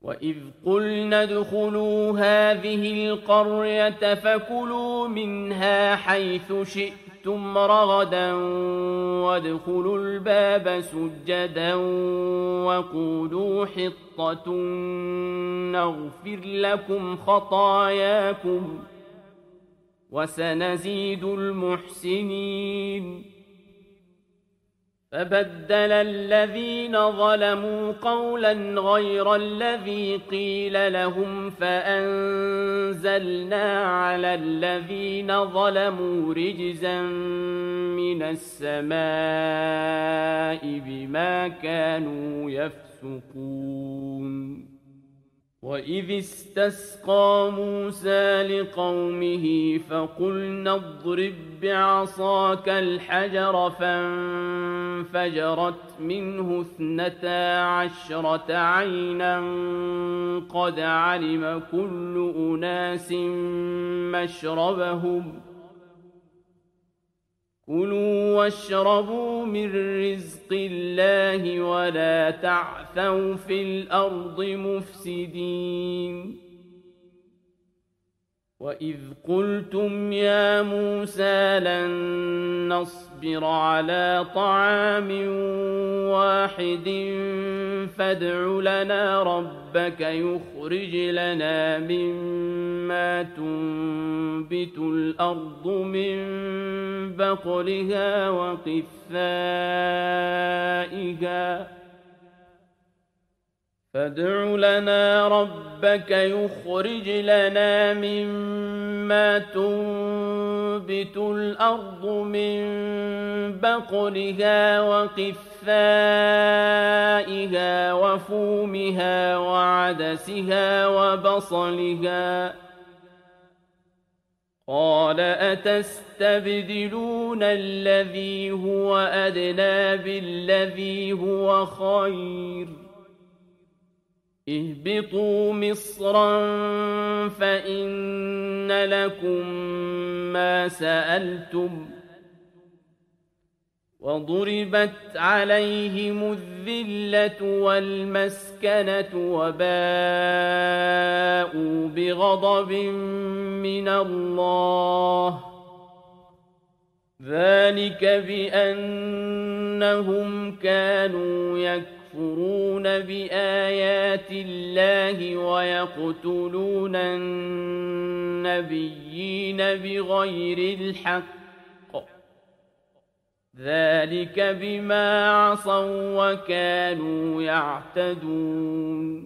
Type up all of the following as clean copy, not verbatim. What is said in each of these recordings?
وإذ قلنا ادخلوا هذه القرية فكلوا منها حيث شئتم رغدا وادخلوا الباب سجدا وقولوا حطة نغفر لكم خطاياكم وسنزيد المحسنين فبدل الذين ظلموا قولا غير الذي قيل لهم فأنزلنا على الذين ظلموا رجزا من السماء بما كانوا يفسقون وإذ استسقى موسى لقومه فقلنا اضرب بعصاك الحجر فانفجرت منه 12 عينا قد علم كل أناس مشربهم كلوا واشربوا من رزق الله ولا تعثوا في الأرض مفسدين وإذ قلتم يا موسى لن نصبر على طعام واحد فادع لنا ربك يخرج لنا مما تنبت الأرض من بقلها وقثائها فادع لنا ربك يخرج لنا مما تنبت الأرض من بقلها وقثائها وفومها وعدسها وبصلها قال أتستبدلون الذي هو أدنى بالذي هو خير اهبطوا مصرا فإن لكم ما سألتم وضربت عليهم الذلة والمسكنة وباءوا بغضب من الله ذلك بأنهم كانوا يكفرون بآيات الله ويقتلون النبيين بغير الحق ذلك بما عصوا وكانوا يعتدون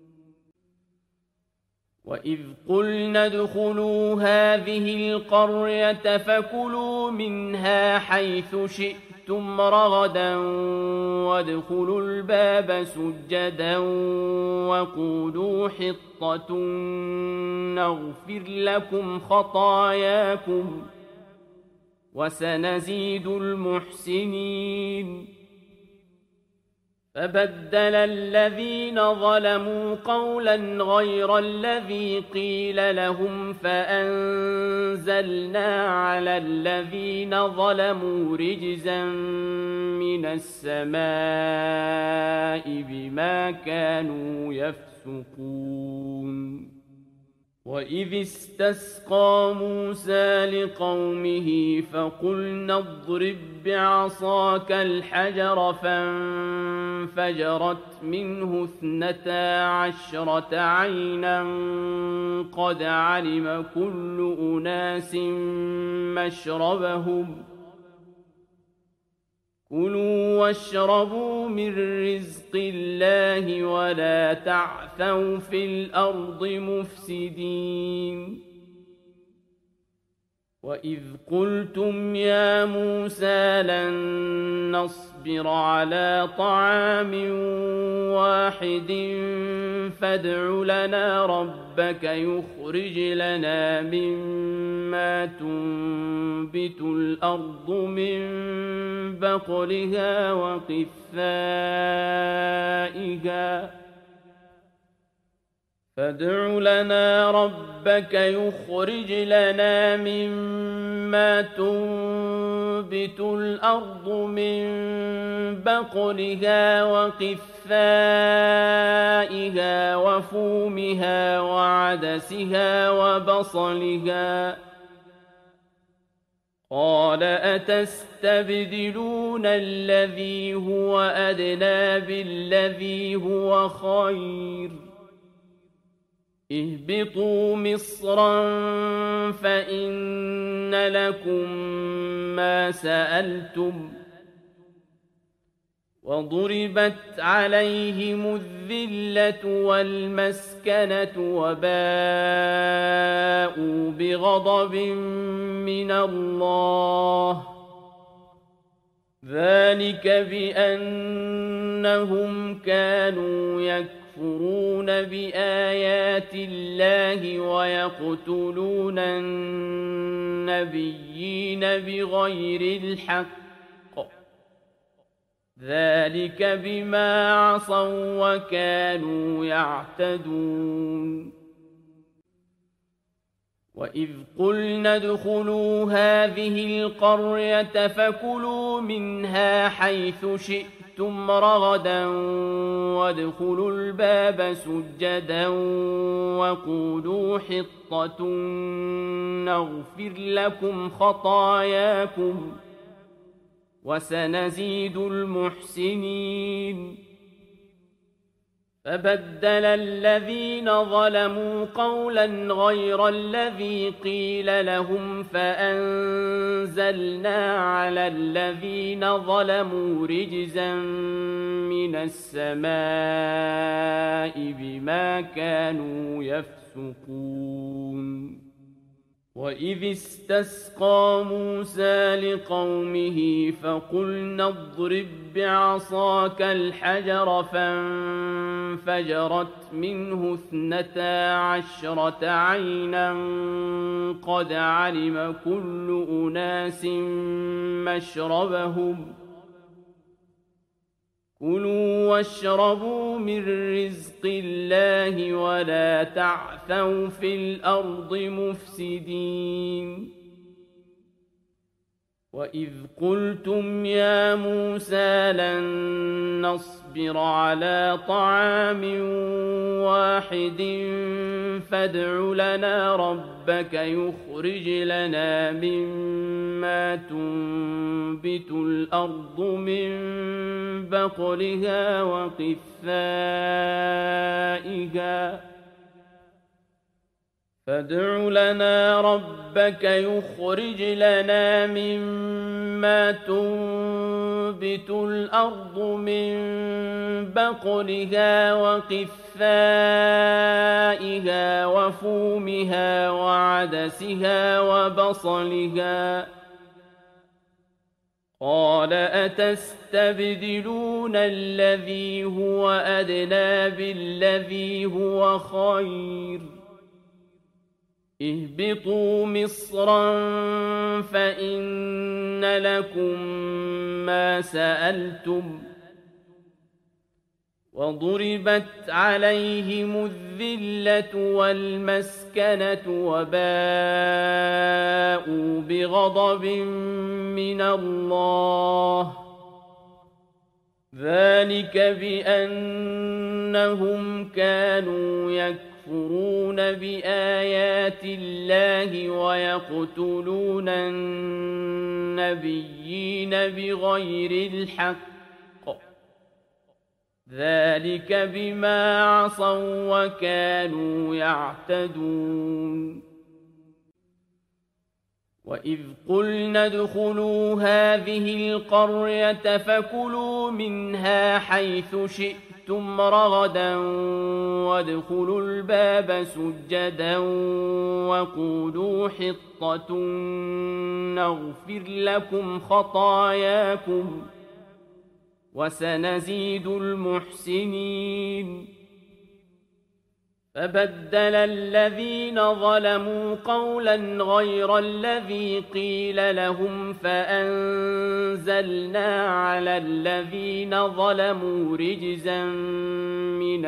وإذ قلنا ادخلوا هذه القرية فكلوا منها حيث شئتم رغدا وادخلوا الباب سجدا وقولوا حطة نغفر لكم خطاياكم وسنزيد المحسنين فبدل الذين ظلموا قولا غير الذي قيل لهم فأنزلنا على الذين ظلموا رجزا من السماء بما كانوا يفسقون وإذ استسقى موسى لقومه فقلنا اضرب بعصاك الحجر فانفجرت منه 12 عينا قد علم كل أناس مشربهم كلوا واشربوا من رزق الله ولا تعثوا في الأرض مفسدين وإذ قلتم يا موسى لن نصبر على طعام واحد فادع لنا ربك يخرج لنا مما تنبت الأرض من بقلها وقثائها فادع لنا ربك يخرج لنا مما تنبت الأرض من بقلها وقثائها وفومها وعدسها وبصلها قال أتستبدلون الذي هو أدنى بالذي هو خير اهبطوا مصرا فإن لكم ما سألتم وضربت عليهم الذلة والمسكنة وباءوا بغضب من الله ذلك بأنهم كانوا يكفرون بآيات الله ويقتلون النبيين بغير الحق ذلك بما عصوا وكانوا يعتدون وإذ قلنا ادخلوا هذه القرية فكلوا منها حيث شئتم رغدا وادخلوا الباب سجدا وقولوا حطة نغفر لكم خطاياكم وسنزيد المحسنين فبدل الذين ظلموا قولا غير الذي قيل لهم فأنزلنا على الذين ظلموا رجزا من السماء بما كانوا يفسقون وإذ استسقى موسى لقومه فقلنا اضرب بعصاك الحجر فانفجرت منه 12 عينا قد علم كل أناس مشربهم كلوا واشربوا من رزق الله ولا تعثوا في الأرض مفسدين وإذ قلتم يا موسى لن نصبر على طعام واحد فادع لنا ربك يخرج لنا مما تنبت الأرض من بقلها وقثائها فادع لنا ربك يخرج لنا مما تنبت الأرض من بقلها وقثائها وفومها وعدسها وبصلها قال أتستبدلون الذي هو أدنى بالذي هو خير اهبطوا مصرا فإن لكم ما سألتم وضربت عليهم الذلة والمسكنة وباءوا بغضب من الله ذلك بأنهم كانوا يكفرون بآيات الله ويقتلون النبيين بغير الحق ذلك بما عصوا وكانوا يعتدون وإذ قلنا ادخلوا هذه القرية فكلوا منها حيث شئتم رغدا وادخلوا الباب سجدا وقولوا حطة نغفر لكم خطاياكم وسنزيد المحسنين فبدل الذين ظلموا قولا غير الذي قيل لهم فأنزلنا على الذين ظلموا رجزا من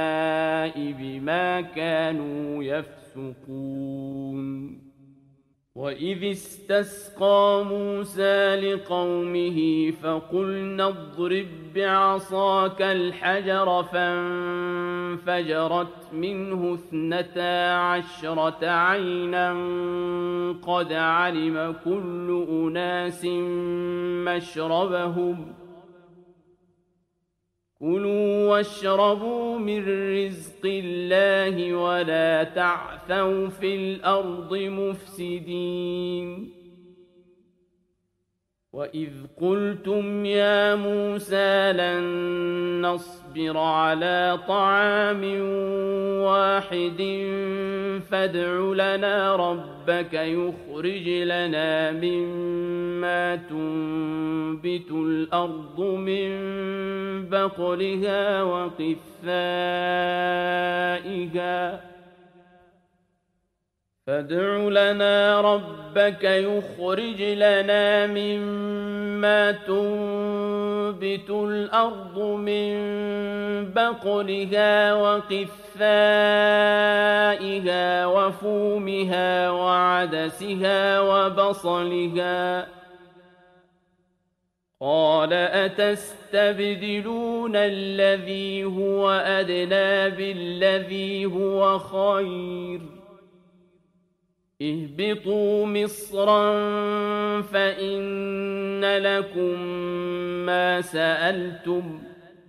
السماء بما كانوا يفسقون وإذ استسقى موسى لقومه فقلنا اضرب بعصاك الحجر فانفجرت منه 12 عينا قد علم كل أناس مشربهم كلوا واشربوا من رزق الله ولا تعثوا في الأرض مفسدين وإذ قلتم يا موسى لن نصبر على طعام واحد فادع لنا ربك يخرج لنا مما تنبت الأرض من بقلها فادع لنا ربك يخرج لنا مما تنبت الأرض من بقلها وقثائها وفومها وعدسها وبصلها قال أتستبدلون الذي هو أدنى بالذي هو خير اهبطوا مصرا فإن لكم ما سألتم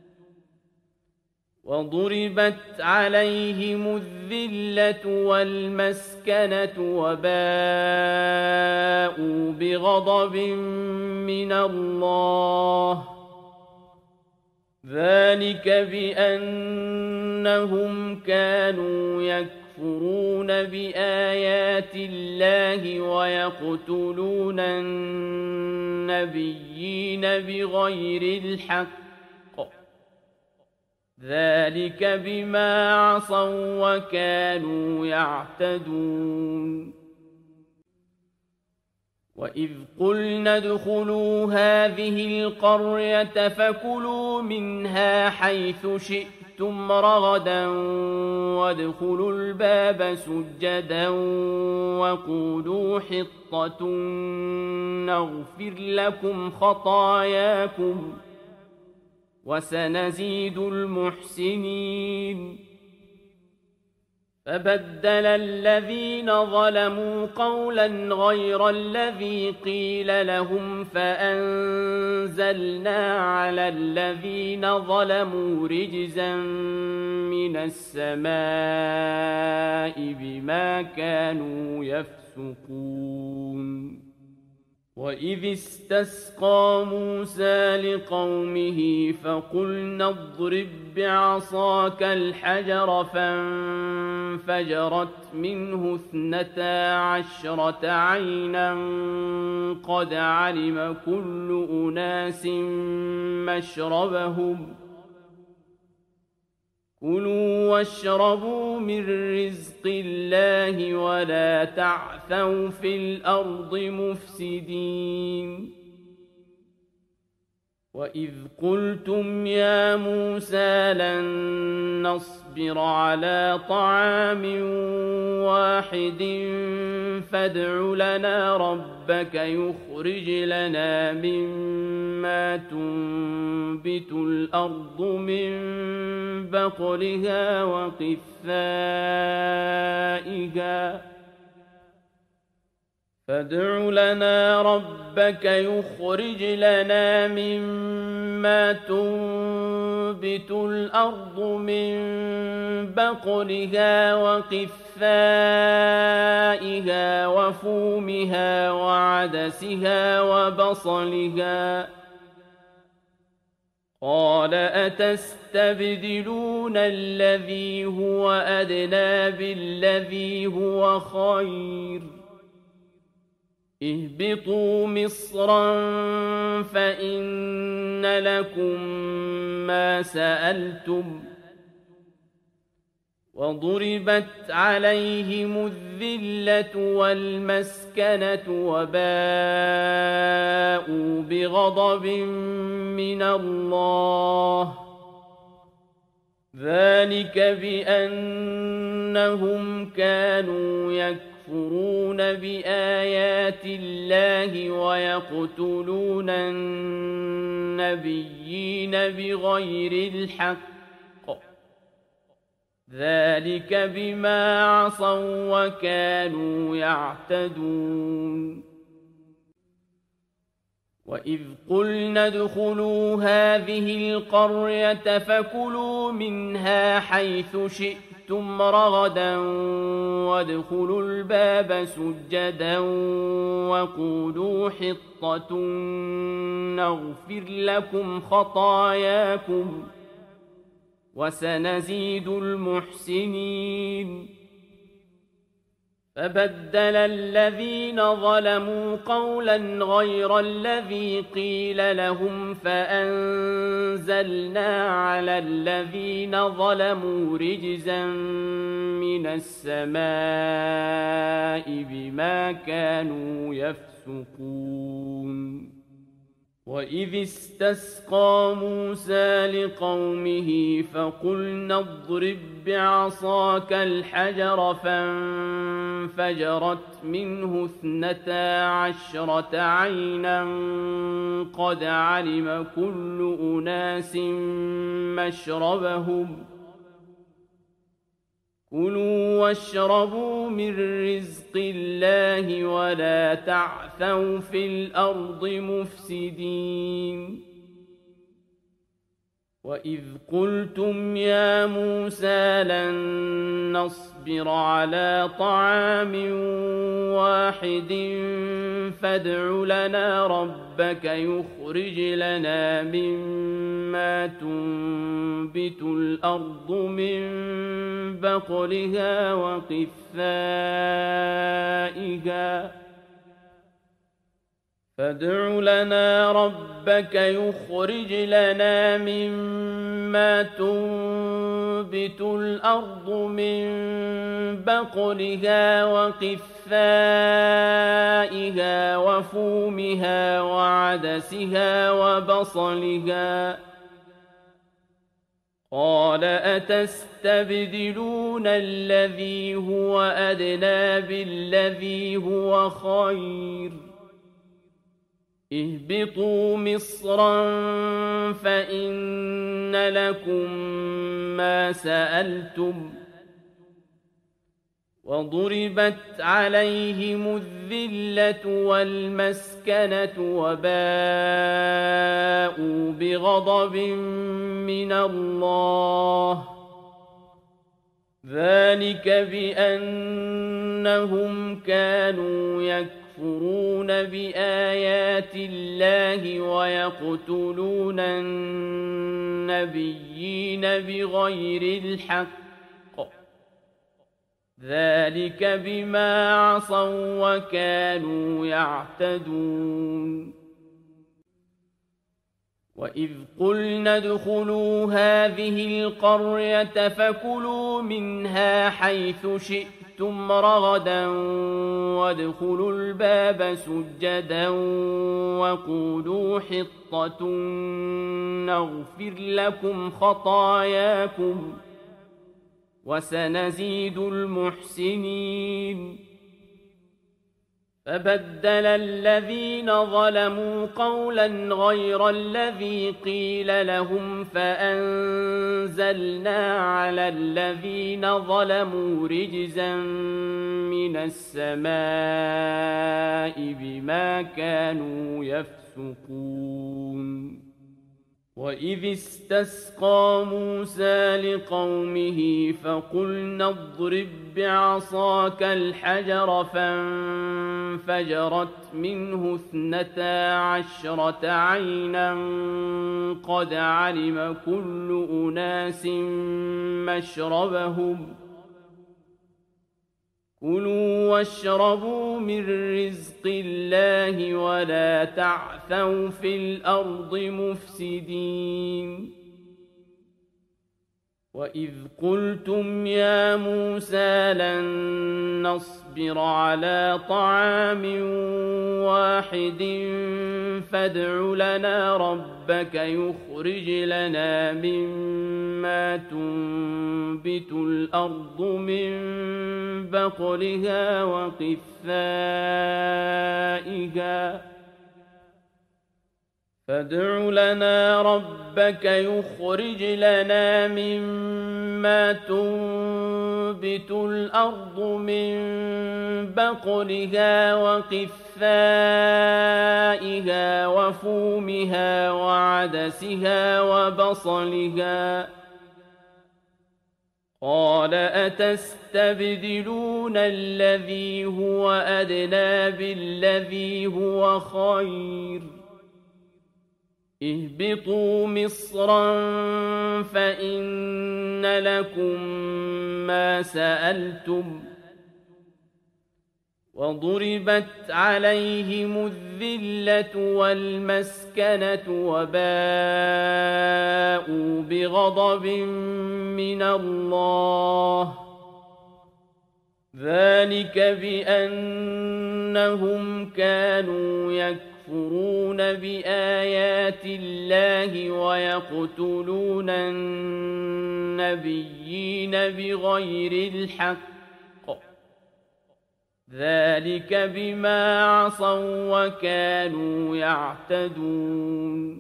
وضربت عليهم الذلة والمسكنة وباءوا بغضب من الله ذلك بأنهم كانوا يكفرون بآيات الله ويقتلون النبيين بغير الحق ذلك بما عصوا وكانوا يعتدون وإذ قلنا ادخلوا هذه القرية فكلوا منها حيث شئتم رغدا وادخلوا الباب سجدا وقولوا حطة نغفر لكم خطاياكم وسنزيد المحسنين فبدل الذين ظلموا قولا غير الذي قيل لهم فأنزلنا على الذين ظلموا رجزا من السماء بما كانوا يفسقون وإذ استسقى موسى لقومه فقلنا اضرب بعصاك الحجر فانفجرت منه 12 عينا قد علم كل أناس مشربهم كلوا واشربوا من رزق الله ولا تعثوا في الأرض مفسدين وإذ قلتم يا موسى لن نصبر على طعام واحد فادع لنا ربك يخرج لنا مما تنبت الأرض من بقلها وقثائها فادع لنا ربك يخرج لنا مما تنبت الأرض من بقلها وقثائها وفومها وعدسها وبصلها قال أتستبدلون الذي هو أدنى بالذي هو خير اهبطوا مصرا فإن لكم ما سألتم وضربت عليهم الذلة والمسكنة وباءوا بغضب من الله ذلك بأنهم كانوا يكفرون يكفرون بآيات الله ويقتلون النبيين بغير الحق ذلك بما عصوا وكانوا يعتدون وإذ قلنا ادخلوا هذه القرية فكلوا منها حيث شئتم رغدا وادخلوا الباب سجدا وقولوا حطة نغفر لكم خطاياكم وسنزيد المحسنين فبدل الذين ظلموا قولا غير الذي قيل لهم فأنزلنا على الذين ظلموا رجزا من السماء بما كانوا يفسقون وإذ استسقى موسى لقومه فقلنا اضرب بعصاك الحجر فانفجرت منه 12 عينا قد علم كل أناس مشربهم كلوا واشربوا من رزق الله ولا تعثوا في الأرض مفسدين وإذ قلتم يا موسى لن نصبر على طعام واحد فادع لنا ربك يخرج لنا مما تنبت الأرض من بقلها وقثائها فادع لنا ربك يخرج لنا مما تنبت الأرض من بقلها وقثائها وفومها وعدسها وبصلها قال أتستبدلون الذي هو أدنى بالذي هو خير اهبطوا مصرا فإن لكم ما سألتم وضربت عليهم الذلة والمسكنة وباءوا بغضب من الله ذلك بأنهم كانوا يكفرون بآيات الله ويقتلون النبيين بغير الحق ذلك بما عصوا وكانوا يعتدون وإذ قلنا ادخلوا هذه القرية فكلوا منها حيث شئتم رغدا وادخلوا الباب سجدا وقولوا حطة نغفر لكم خطاياكم وسنزيد المحسنين فبدل الذين ظلموا قولا غير الذي قيل لهم فأنزلنا على الذين ظلموا رجزا من السماء بما كانوا يفسقون وإذ استسقى موسى لقومه فقلنا اضرب بعصاك الحجر فانفجرت منه 12 عينا قد علم كل أناس مشربهم كلوا واشربوا من رزق الله ولا تعثوا في الأرض مفسدين وإذ قلتم يا موسى لن نصبر على طعام واحد فادع لنا ربك يخرج لنا مما تنبت الأرض من بقلها فادع لنا ربك يخرج لنا مما تنبت الأرض من بقلها وقثائها وفومها وعدسها وبصلها قال أتستبدلون الذي هو أدنى بالذي هو خير اهبطوا مصرا فإن لكم ما سألتم وضربت عليهم الذلة والمسكنة وباءوا بغضب من الله ذلك بأنهم كانوا يكفرون بآيات الله ويقتلون النبيين بغير الحق ذلك بما عصوا وكانوا يعتدون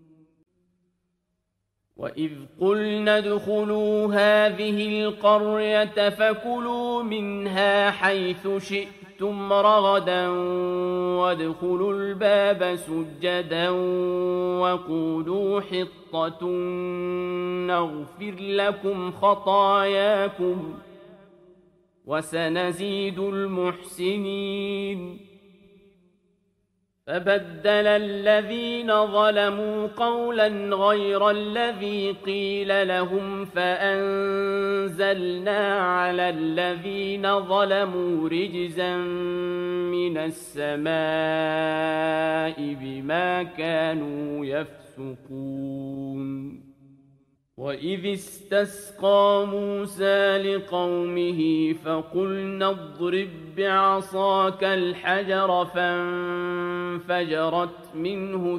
وإذ قلنا ادخلوا هذه القرية فكلوا منها حيث شئتم رغدا وادخلوا الباب سجدا وقولوا حطة نغفر لكم خطاياكم وسنزيد المحسنين فبدل الذين ظلموا قولا غير الذي قيل لهم فأنزلنا على الذين ظلموا رجزا من السماء بما كانوا يفسقون وإذ استسقى موسى لقومه فقلنا اضرب بعصاك الحجر فانفجرت منه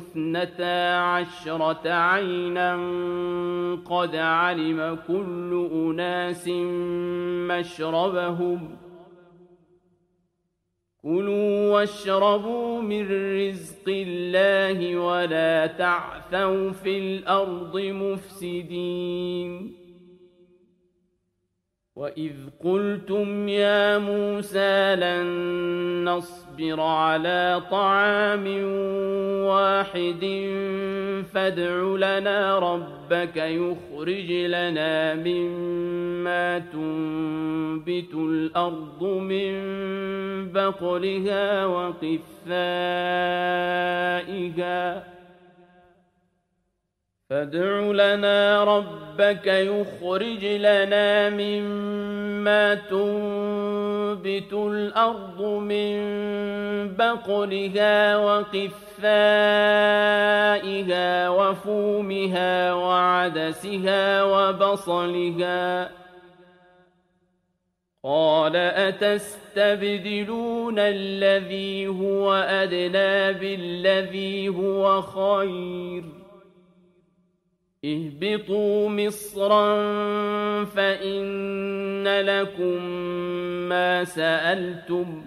12 عينا قد علم كل أناس مشربهم كلوا واشربوا من رزق الله ولا تعثوا في الأرض مفسدين وإذ قلتم يا موسى لن نصبر على طعام واحد فادع لنا ربك يخرج لنا مما تنبت الأرض من بقلها وقثائها فادع لنا ربك يخرج لنا مما تنبت الأرض من بقلها وقثائها وفومها وعدسها وبصلها قال أتستبدلون الذي هو أدنى بالذي هو خير اهبطوا مصرا فإن لكم ما سألتم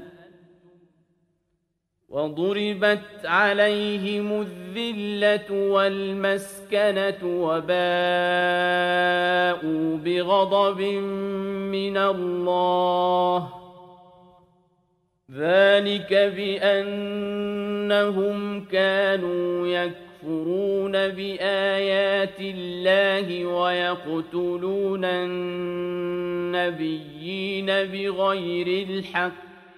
وضربت عليهم الذلة والمسكنة وباءوا بغضب من الله ذلك بأنهم كانوا يكفرون بآيات الله ويقتلون النبيين بغير الحق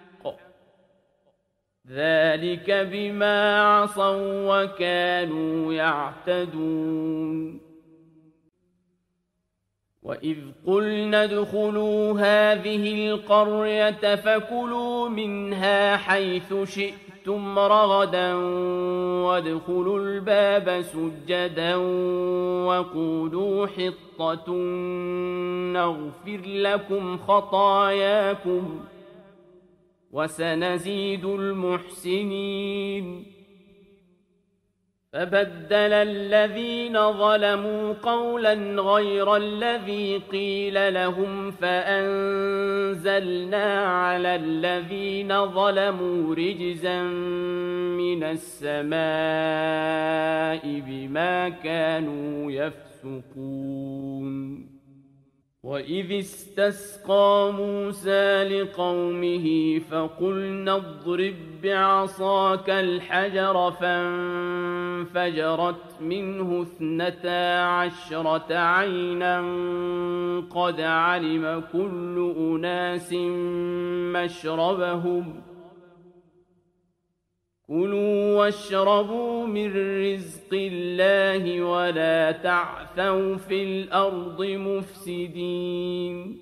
ذلك بما عصوا وكانوا يعتدون وإذ قلنا ادخلوا هذه القرية فكلوا منها حيث شئتم شئتم رغدا وادخلوا الباب سجدا وقولوا حطة نغفر لكم خطاياكم وسنزيد المحسنين فبدل الذين ظلموا قولا غير الذي قيل لهم فأنزلنا على الذين ظلموا رجزا من السماء بما كانوا يفسقون وإذ استسقى موسى لقومه فقلنا اضرب بعصاك الحجر فانفجرت منه 12 عينا قد علم كل أناس مشربهم كلوا واشربوا من رزق الله ولا تعثوا في الأرض مفسدين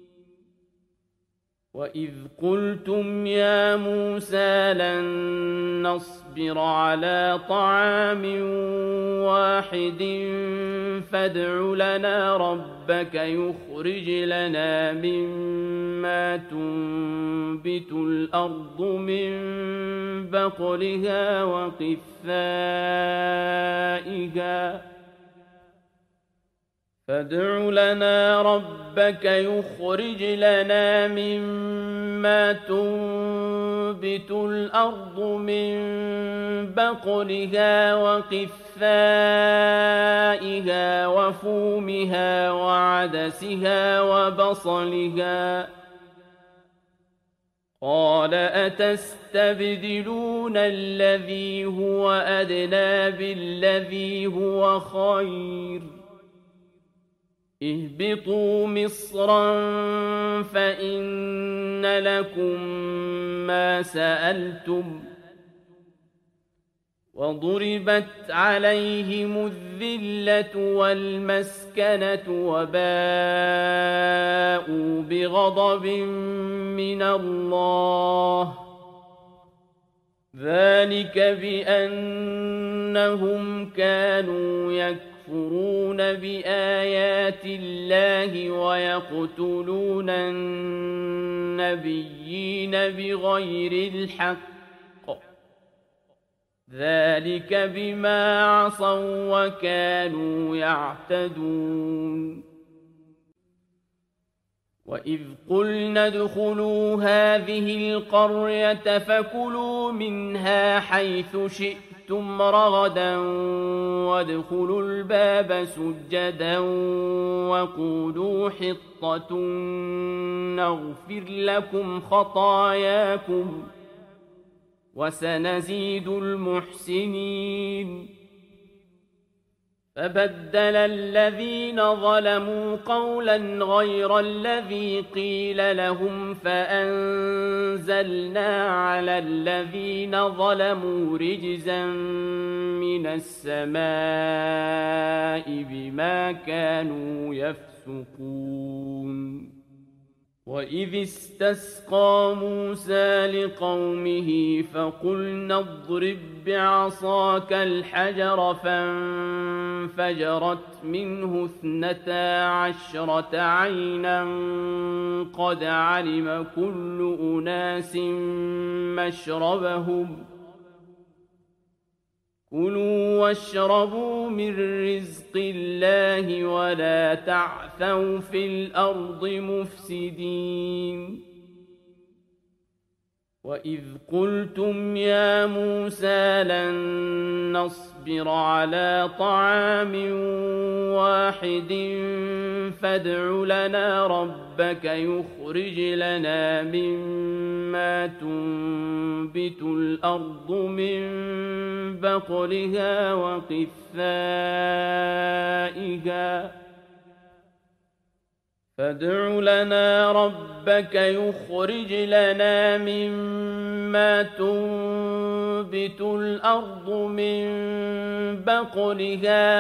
وإذ قلتم يا موسى لن نصبر على طعام واحد فادع لنا ربك يخرج لنا مما تنبت الأرض من بقلها فادع لنا ربك يخرج لنا مما تنبت الأرض من بقلها وقثائها وفومها وعدسها وبصلها قال أتستبدلون الذي هو أدنى بالذي هو خير اهبطوا مصرا فإن لكم ما سألتم وضربت عليهم الذلة والمسكنة وباءوا بغضب من الله ذلك بأنهم كانوا يكفرون بآيات الله ويقتلون النبيين بغير الحق ذلك بما عصوا وكانوا يعتدون وإذ قلنا ادخلوا هذه القرية فكلوا منها حيث شئتم رغدا وادخلوا الباب سجدا وقولوا حطة نغفر لكم خطاياكم وسنزيد المحسنين فبدل الذين ظلموا قولا غير الذي قيل لهم فأنزلنا على الذين ظلموا رجزا من السماء بما كانوا يفسقون وإذ استسقى موسى لقومه فقلنا اضرب بعصاك الحجر فانفجرت منه 12 عينا قد علم كل أناس مشربهم كلوا واشربوا من رزق الله ولا تعثوا في الأرض مفسدين وإذ قلتم يا موسى لن نصبر على طعام واحد فادع لنا ربك يخرج لنا مما تنبت الأرض من بقلها وقثائها فادع لنا ربك يخرج لنا مما تنبت الأرض من بقلها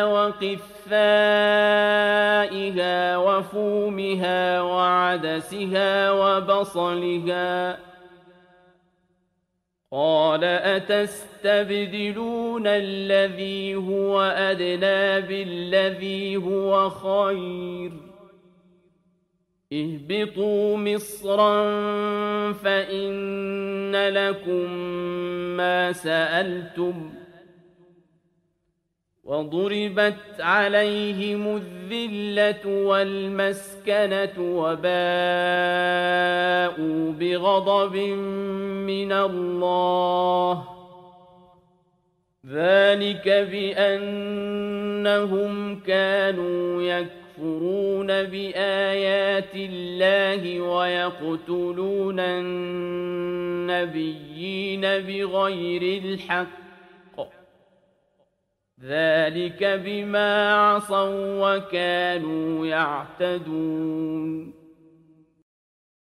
وقثائها وفومها وعدسها وبصلها قال أتستبدلون الذي هو أدنى بالذي هو خير اهبطوا مصرا فإن لكم ما سألتم وضربت عليهم الذلة والمسكنة وباءوا بغضب من الله ذلك بأنهم كانوا يكفرون بآيات الله ويقتلون النبيين بغير الحق ذلك بما عصوا وكانوا يعتدون